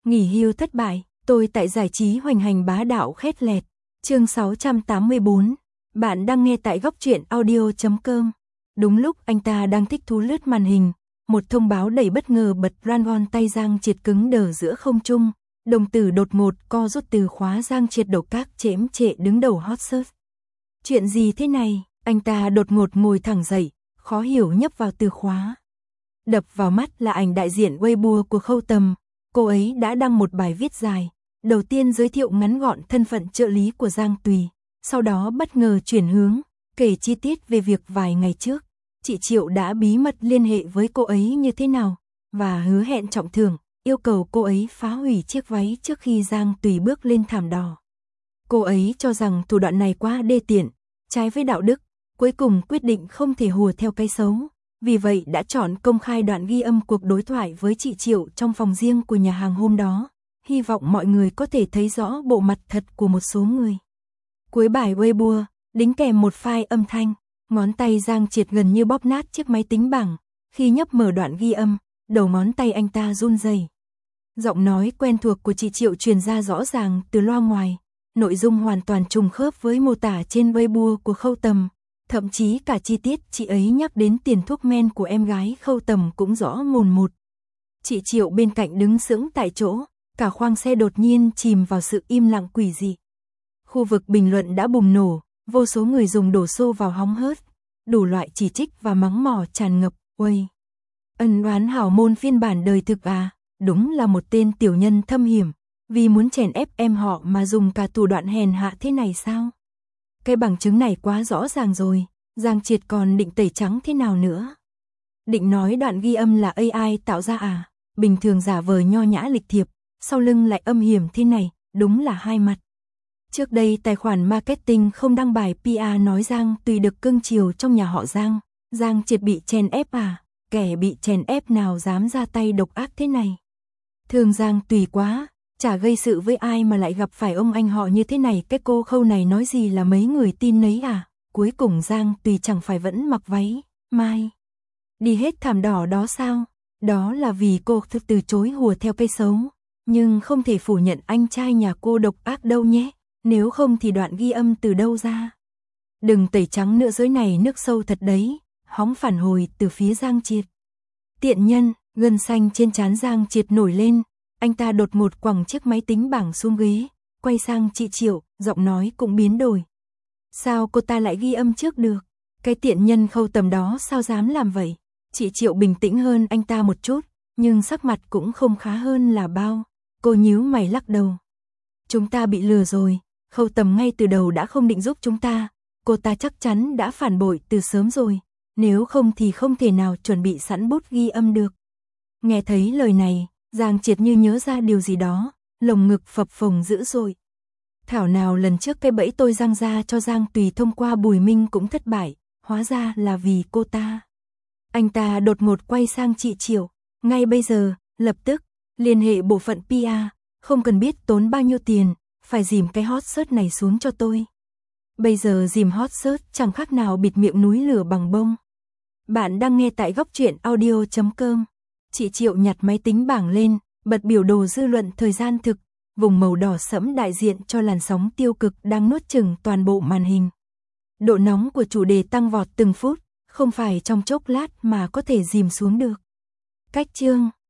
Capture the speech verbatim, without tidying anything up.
Nghỉ hưu thất bại, tôi tại giải trí hoành hành bá đạo khét lẹt. Chương sáu trăm tám mươi bốn. Bạn đang nghe tại góc truyện audio chấm com. Đúng lúc anh ta đang thích thú lướt màn hình, một thông báo đầy bất ngờ bật Dragon tay Giang Triệt cứng đờ giữa không trung. Đồng tử đột ngột co rút từ khóa Giang Triệt đầu các chễm trệ đứng đầu hot search. Chuyện gì thế này? Anh ta đột ngột ngồi thẳng dậy, khó hiểu nhấp vào từ khóa. Đập vào mắt là ảnh đại diện Weibo của Khâu Tầm. Cô ấy đã đăng một bài viết dài, đầu tiên giới thiệu ngắn gọn thân phận trợ lý của Giang Tùy, sau đó bất ngờ chuyển hướng, kể chi tiết về việc vài ngày trước, chị Triệu đã bí mật liên hệ với cô ấy như thế nào, và hứa hẹn trọng thưởng, yêu cầu cô ấy phá hủy chiếc váy trước khi Giang Tùy bước lên thảm đỏ. Cô ấy cho rằng thủ đoạn này quá đê tiện, trái với đạo đức, cuối cùng quyết định không thể hùa theo cái xấu. Vì vậy đã chọn công khai đoạn ghi âm cuộc đối thoại với chị Triệu trong phòng riêng của nhà hàng hôm đó, hy vọng mọi người có thể thấy rõ bộ mặt thật của một số người. Cuối bài Weibo, đính kèm một file âm thanh, ngón tay Giang Triệt gần như bóp nát chiếc máy tính bảng, khi nhấp mở đoạn ghi âm, đầu ngón tay anh ta run rẩy. Giọng nói quen thuộc của chị Triệu truyền ra rõ ràng từ loa ngoài, nội dung hoàn toàn trùng khớp với mô tả trên Weibo của Khâu Tầm. Thậm chí cả chi tiết chị ấy nhắc đến tiền thuốc men của em gái Khâu Tầm cũng rõ mồn một. Chị Triệu bên cạnh đứng sững tại chỗ, cả khoang xe đột nhiên chìm vào sự im lặng quỷ dị. Khu vực bình luận đã bùng nổ, vô số người dùng đổ xô vào hóng hớt, đủ loại chỉ trích và mắng mỏ tràn ngập. Uầy, ân oán hảo môn phiên bản đời thực à, đúng là một tên tiểu nhân thâm hiểm, vì muốn chèn ép em họ mà dùng cả thủ đoạn hèn hạ thế này sao? Cái bằng chứng này quá rõ ràng rồi, Giang Triệt còn định tẩy trắng thế nào nữa? Định nói đoạn ghi âm là a i tạo ra à, bình thường giả vờ nho nhã lịch thiệp, sau lưng lại âm hiểm thế này, đúng là hai mặt. Trước đây tài khoản marketing không đăng bài pê e nói Giang Tùy được cưng chiều trong nhà họ Giang, Giang Triệt bị chèn ép à, kẻ bị chèn ép nào dám ra tay độc ác thế này. Thương Giang Tùy quá. Chả gây sự với ai mà lại gặp phải ông anh họ như thế này, cái cô Khâu này nói gì là mấy người tin nấy à, cuối cùng Giang Tùy chẳng phải vẫn mặc váy, mai đi hết thảm đỏ đó sao, đó là vì cô thực từ chối hùa theo cây xấu, nhưng không thể phủ nhận anh trai nhà cô độc ác đâu nhé, nếu không thì đoạn ghi âm từ đâu ra. Đừng tẩy trắng nữa, giới này nước sâu thật đấy, hóng phản hồi từ phía Giang Triệt. Tiện nhân, gân xanh trên trán Giang Triệt nổi lên. Anh ta đột ngột quẳng chiếc máy tính bảng xuống ghế, quay sang chị Triệu, giọng nói cũng biến đổi. Sao cô ta lại ghi âm trước được? Cái tiện nhân Khâu Tầm đó sao dám làm vậy? Chị Triệu bình tĩnh hơn anh ta một chút, nhưng sắc mặt cũng không khá hơn là bao. Cô nhíu mày lắc đầu. Chúng ta bị lừa rồi, Khâu Tầm ngay từ đầu đã không định giúp chúng ta. Cô ta chắc chắn đã phản bội từ sớm rồi, nếu không thì không thể nào chuẩn bị sẵn bút ghi âm được. Nghe thấy lời này, Giang Triệt như nhớ ra điều gì đó, lồng ngực phập phồng dữ dội. Thảo nào lần trước cái bẫy tôi răng ra cho Giang Tùy thông qua Bùi Minh cũng thất bại, hóa ra là vì cô ta. Anh ta đột ngột quay sang chị Triệu, ngay bây giờ, lập tức, liên hệ bộ phận pê e, không cần biết tốn bao nhiêu tiền, phải dìm cái hot search này xuống cho tôi. Bây giờ dìm hot search chẳng khác nào bịt miệng núi lửa bằng bông. Bạn đang nghe tại góc truyện audio chấm com. Chị Triệu nhặt máy tính bảng lên, bật biểu đồ dư luận thời gian thực, vùng màu đỏ sẫm đại diện cho làn sóng tiêu cực đang nuốt chửng toàn bộ màn hình. Độ nóng của chủ đề tăng vọt từng phút, không phải trong chốc lát mà có thể dìm xuống được. Cách chương